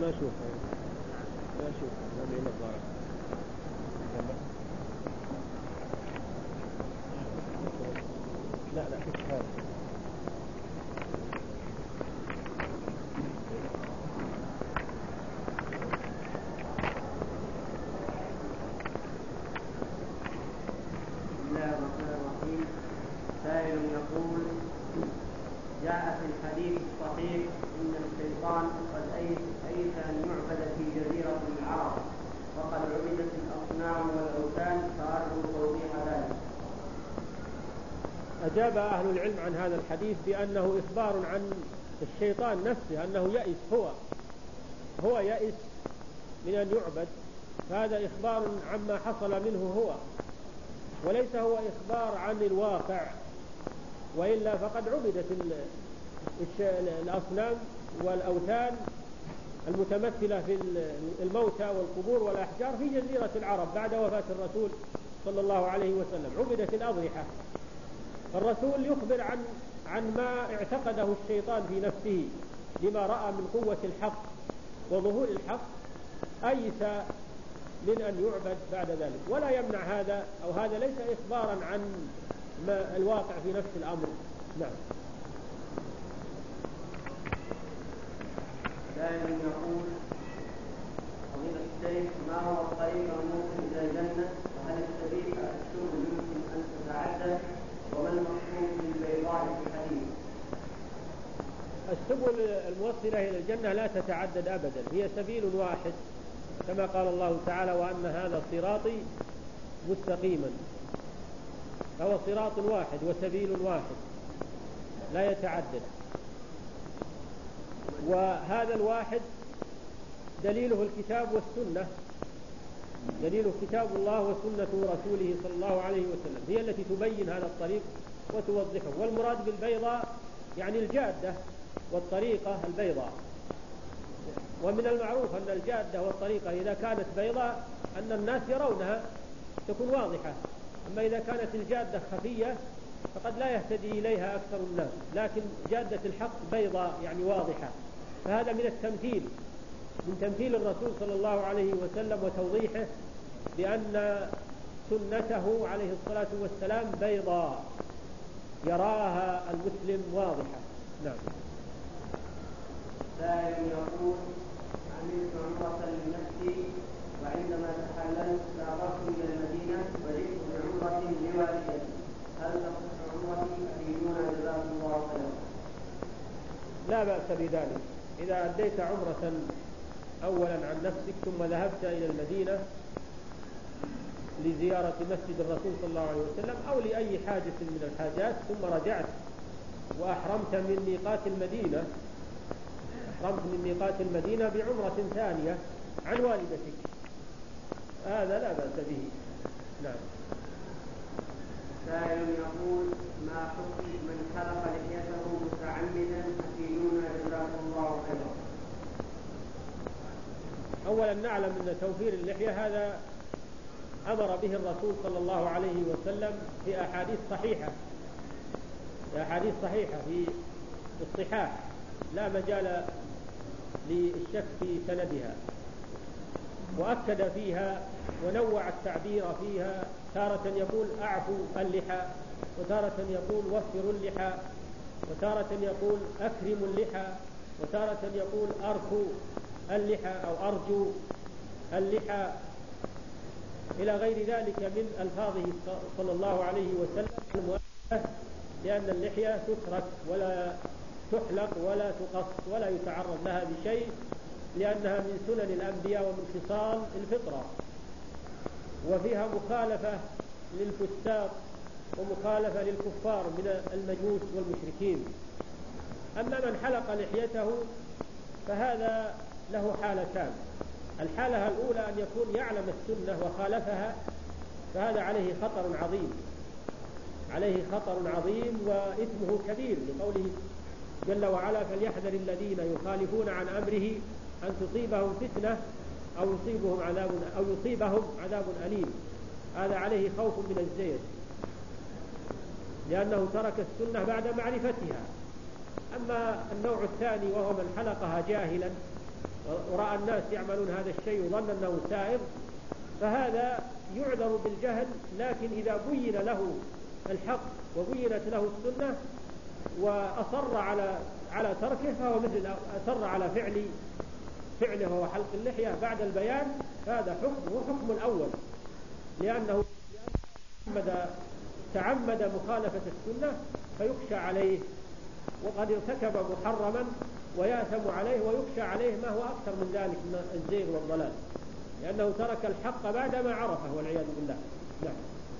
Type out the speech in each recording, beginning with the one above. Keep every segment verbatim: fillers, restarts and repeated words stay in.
ما أشوف ما أشوف ما معي نظارة. لا لا هذا سائل يقول: جاء في الحديث الصحيح إن الشيطان قد أيس أن يعبد في جزيرة العرب وقد عبدت الأصنام والأوثان فأرجو توضيح ذلك. أجاب أهل العلم عن هذا الحديث بأنه إخبار عن الشيطان نفسه أنه يئس، هو هو يئس من أن يعبد، فهذا إخبار عما حصل منه هو، وليس هو إخبار عن الواقع، وإلا فقد عبدت الأصنام والأوثان المتمثلة في الموتى والقبور والأحجار في جزيرة العرب بعد وفاة الرسول صلى الله عليه وسلم، عبدت الأضرحة. فالرسول يخبر عن عن ما اعتقده الشيطان في نفسه لما رأى من قوة الحق وظهور الحق، أيس من أن يعبد بعد ذلك، ولا يمنع هذا أو هذا ليس إخبارا عن ما الواقع في نفس الأمر. نعم. سائل يقول: فضيلة الشيخ، ما هو الطريق الموصل إلى الجنة؟ وهل السبيل السبل يمكن أن تتعدد؟ وما المقصود بالبيضاء في الحديث؟ السبل الموصلة إلى الجنة لا تتعدد أبدا، هي سبيل واحد كما قال الله تعالى: وأن هذا صراطي مستقيما، فهو صراط واحد وسبيل واحد لا يتعدد. وهذا الواحد دليله الكتاب والسنة، دليله كتاب الله وسنة رسوله صلى الله عليه وسلم، هي التي تبين هذا الطريق وتوضحه. والمراد بالبيضاء يعني الجادة والطريقة البيضاء. ومن المعروف أن الجادة والطريقة إذا كانت بيضاء أن الناس يرونها تكون واضحة، أما إذا كانت الجادة خفية فقد لا يهتدي إليها أكثر الناس، لكن جادة الحق بيضاء يعني واضحة. فهذا من التمثيل، من تمثيل الرسول صلى الله عليه وسلم وتوضيحه بأن سنته عليه الصلاة والسلام بيضاء يراها المسلم واضحة. نعم. سائل يقول: عملت عمرة لنفسي وعندما تحللت سافرت إلى المدينة وجئت بعمرة لوالدتي، هل تصح عمرتي أفيدونا جزاكم الله خيرا؟ لا بأس بذلك، إذا أديت عمرة أولا عن نفسك ثم ذهبت إلى المدينة لزيارة مسجد الرسول صلى الله عليه وسلم أو لأي حاجة من الحاجات، ثم رجعت وأحرمت من ميقات المدينة أحرمت من ميقات المدينة بعمرة ثانية عن والدتك، هذا لا بأس به. نعم. سائل يقول: ما حكم من حلق لحيته متعمدا أفيدونا جزاكم الله خيرا؟ أولا نعلم أن توفير اللحية هذا أمر به الرسول صلى الله عليه وسلم في أحاديث صحيحة في أحاديث صحيحة في الصحاح لا مجال للشك في سندها، وأكد فيها ونوع التعبير فيها، تارة يقول أعفوا اللحى، وتارة يقول وفروا اللحى، وتارة يقول أكرموا اللحى، وتارة يقول أرخوا اللحى أو أرجوا اللحى، إلى غير ذلك من ألفاظه صلى الله عليه وسلم المؤكدة، لأن اللحية تترك ولا تحلق ولا تقص ولا يتعرض لها بشيء، لأنها من سنن الأنبياء ومن خصال الفطرة، وفيها مخالفة للفساق ومخالفة للكفار من المجوس والمشركين. أما من حلق لحيته فهذا له حالتان: الحالة الأولى أن يكون يعلم السنة وخالفها، فهذا عليه خطر عظيم عليه خطر عظيم وإثمه كبير، لقوله جل وعلا: فليحذر الذين يخالفون عن أمره أن تصيبهم فتنة أو يصيبهم عذاب أو يصيبهم عذاب أليم. هذا عليه خوف من الزيت، لأنه ترك السنة بعد معرفتها. أما النوع الثاني وهو من حلقها جاهلا ورأى الناس يعملون هذا الشيء وظن أنه سائغ، فهذا يعذر بالجهل. لكن إذا بين له الحق وبينت له السنة وأصر على على تركه فهو مثل أصر على فعل فعله وهو حلق اللحية بعد البيان، فهذا حكمه حكم الأول، لأنه تعمد, تعمد مخالفة السنة فيخشى عليه، وقد ارتكب محرما ويأثم عليه ويخشى عليه ما هو أكثر من ذلك من الزيغ والضلال، لأنه ترك الحق بعدما عرفه والعياذ بالله. نعم.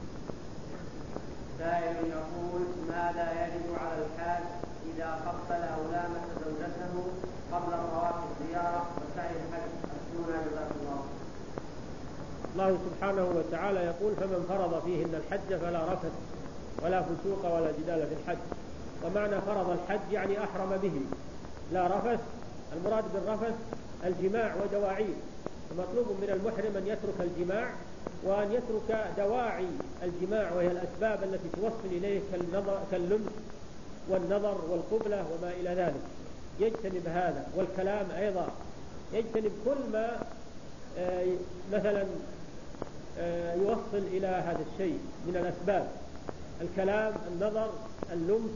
سائل يقول: ماذا يجب على الحاج إذا قبل أو لامس زوجته قبل طواف الزيارة وسعي الحج؟ أفتونا جزاكم الله. الله سبحانه وتعالى يقول: فمن فرض فيهن الحج فلا رفث ولا فسوق ولا جدال في الحج. ومعنى فرض الحج يعني أحرم به، لا رفث. المراد بالرفث الجماع ودواعيه، فمطلوب من المحرم أن يترك الجماع وأن يترك دواعي الجماع، وهي الأسباب التي توصل إليه كاللمس والنظر والقبلة وما إلى ذلك، يجتنب هذا. والكلام أيضا يجتنب كل ما مثلا يوصل إلى هذا الشيء من الأسباب، الكلام، النظر، اللمس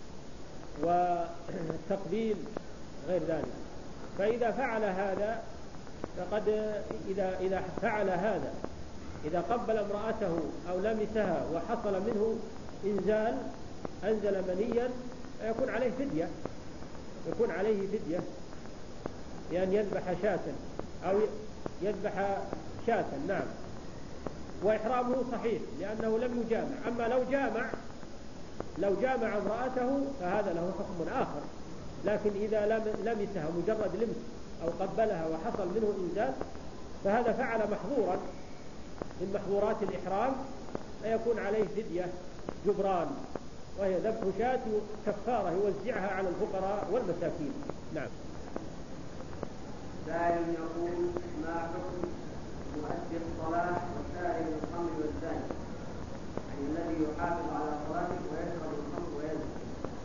والتقبيل غير ذلك. فإذا فعل هذا فقد إذا إذا فعل هذا إذا قبل امرأته أو لمسها وحصل منه إنزال، أنزل منيا، يكون عليه فدية، يكون عليه فدية بأن يذبح شاة أو يذبح شاة. نعم. وإحرامه صحيح لأنه لم يجامع. أما لو جامع لو جامع امرأته فهذا له حكم آخر، لكن إذا لمسها مجرد لمس أو قبلها وحصل منه إنزال فهذا فعل محظورا من محظورات الإحرام، فيكون عليه فدية جبران، وهي ذبح شاة كفارة يوزعها على الفقراء والمساكين. نعم. سائل يقول: ما حكم مؤدي الصلاة وسائل الخمر والزاني، يعني الذي يحافظ على صلاته ويشرب الخمر ويزني؟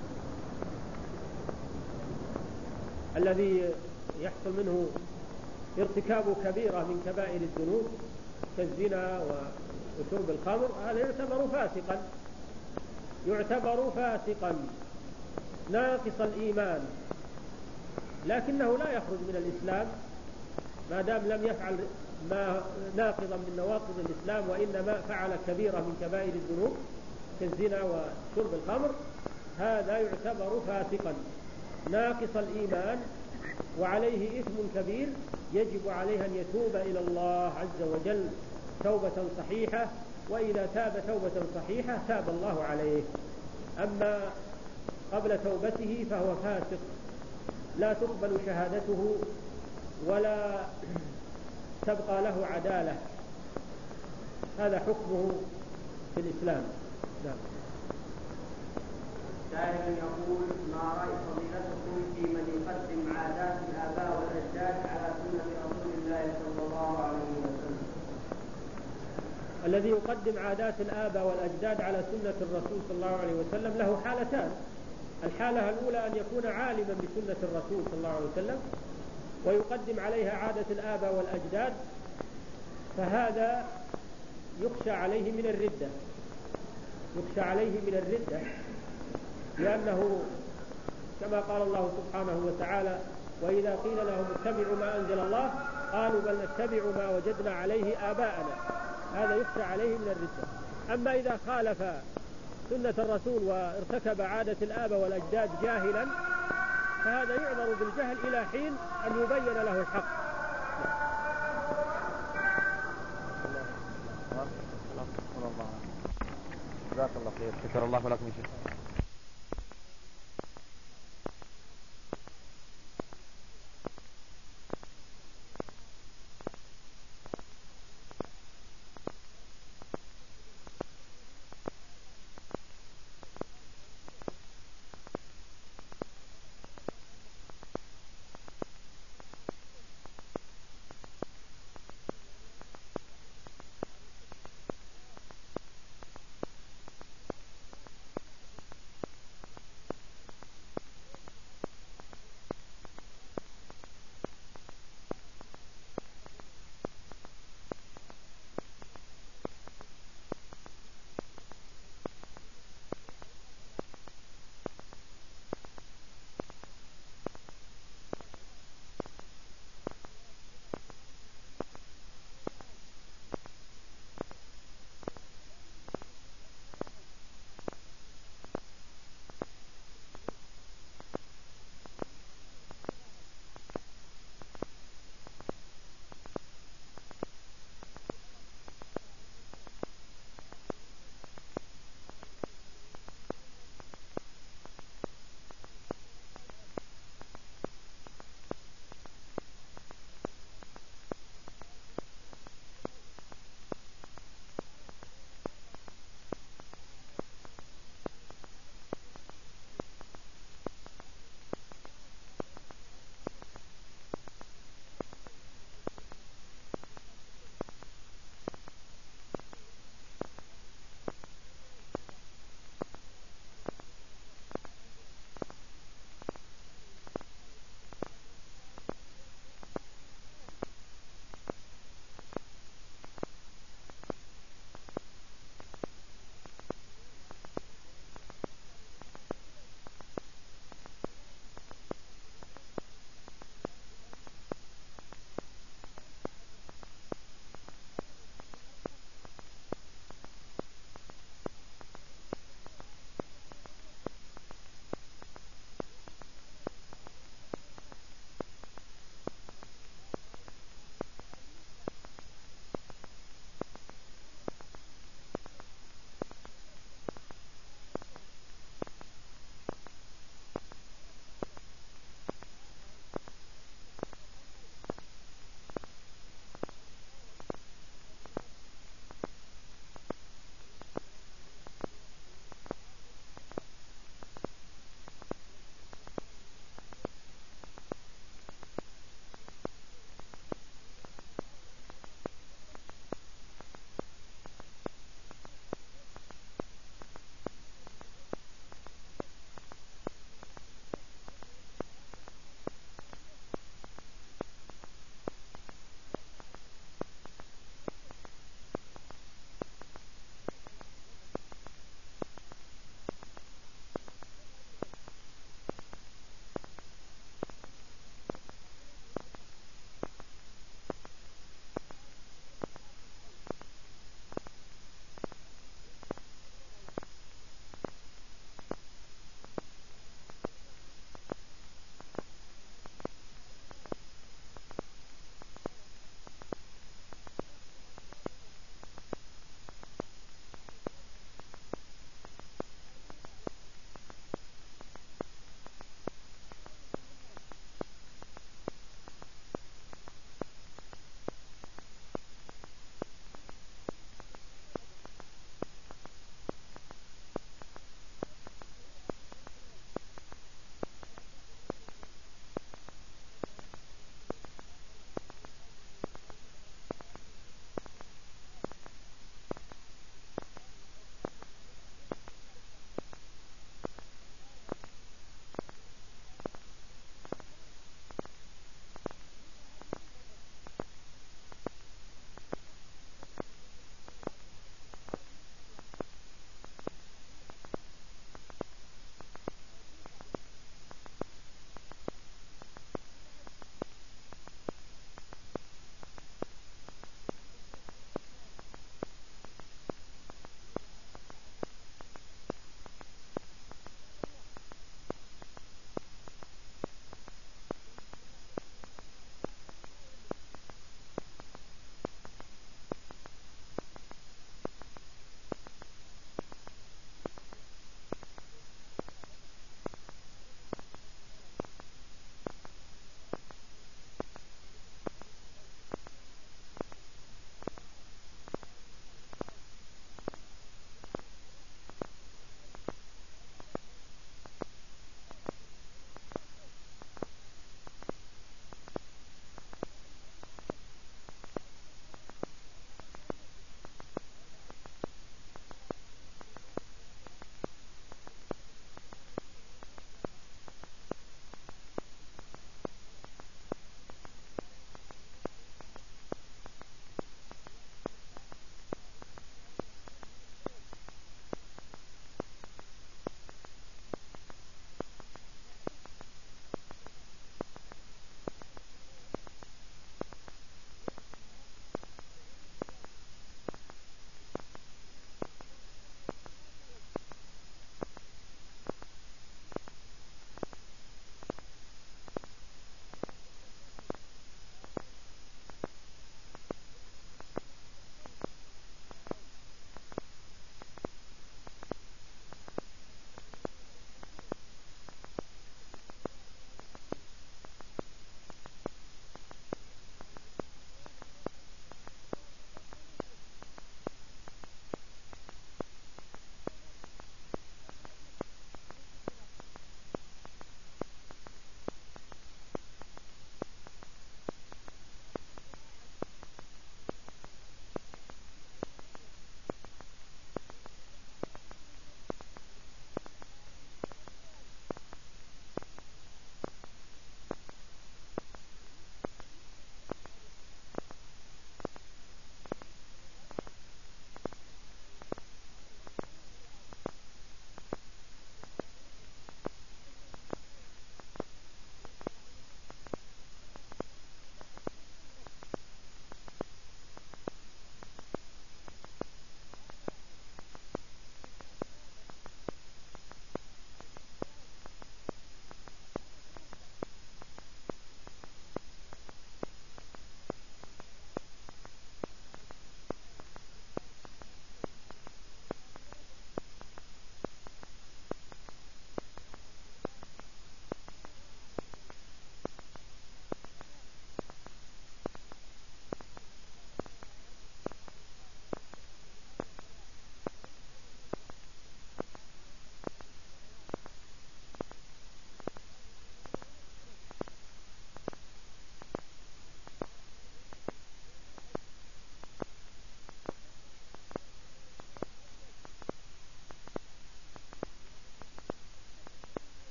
الذي يحصل منه ارتكاب كبيرة من كبائر الذنوب كالزنا وشرب الخمر، هذا يعتبر فاسقا يعتبر فاسقا ناقص الإيمان، لكنه لا يخرج من الإسلام ما دام لم يفعل ما ناقضا من نواقض الإسلام، وإنما فعل كبيرة من كبائر الذنوب كالزنا وشرب الخمر، هذا يعتبر فاسقا ناقص الإيمان وعليه إثم كبير، يجب عليه أن يتوب إلى الله عز وجل توبة صحيحة، وإذا تاب توبة صحيحة تاب الله عليه. أما قبل توبته فهو فاسق لا تقبل شهادته ولا تبقى له عدالة، هذا حكمه في الإسلام. نعم. سائل يقول: ما رأي فضيلتكم في من يقدم عادات الآباء والأجداد على سنة رسول الله صلى الله عليه وسلم؟ الذي يقدم عادات الآباء والأجداد على سنة الرسول صلى الله عليه وسلم له حالتان. الحالة الأولى أن يكون عالما بسنة الرسول صلى الله عليه وسلم ويقدم عليها عادة الآباء والأجداد، فهذا يخشى عليه من الردة يخشى عليه من الردة لأنه كما قال الله سبحانه وتعالى: وإذا قيل لهم اتبعوا ما أنزل الله قالوا بل نتبع ما وجدنا عليه آباءنا، هذا يخشى عليه من الردة. أما إذا خالف سنة الرسول وارتكب عادة الآباء والأجداد جاهلا فهذا يعذر بالجهل إلى حين أن يبين له الحق. جزاك الله خير. شكر الله لكم.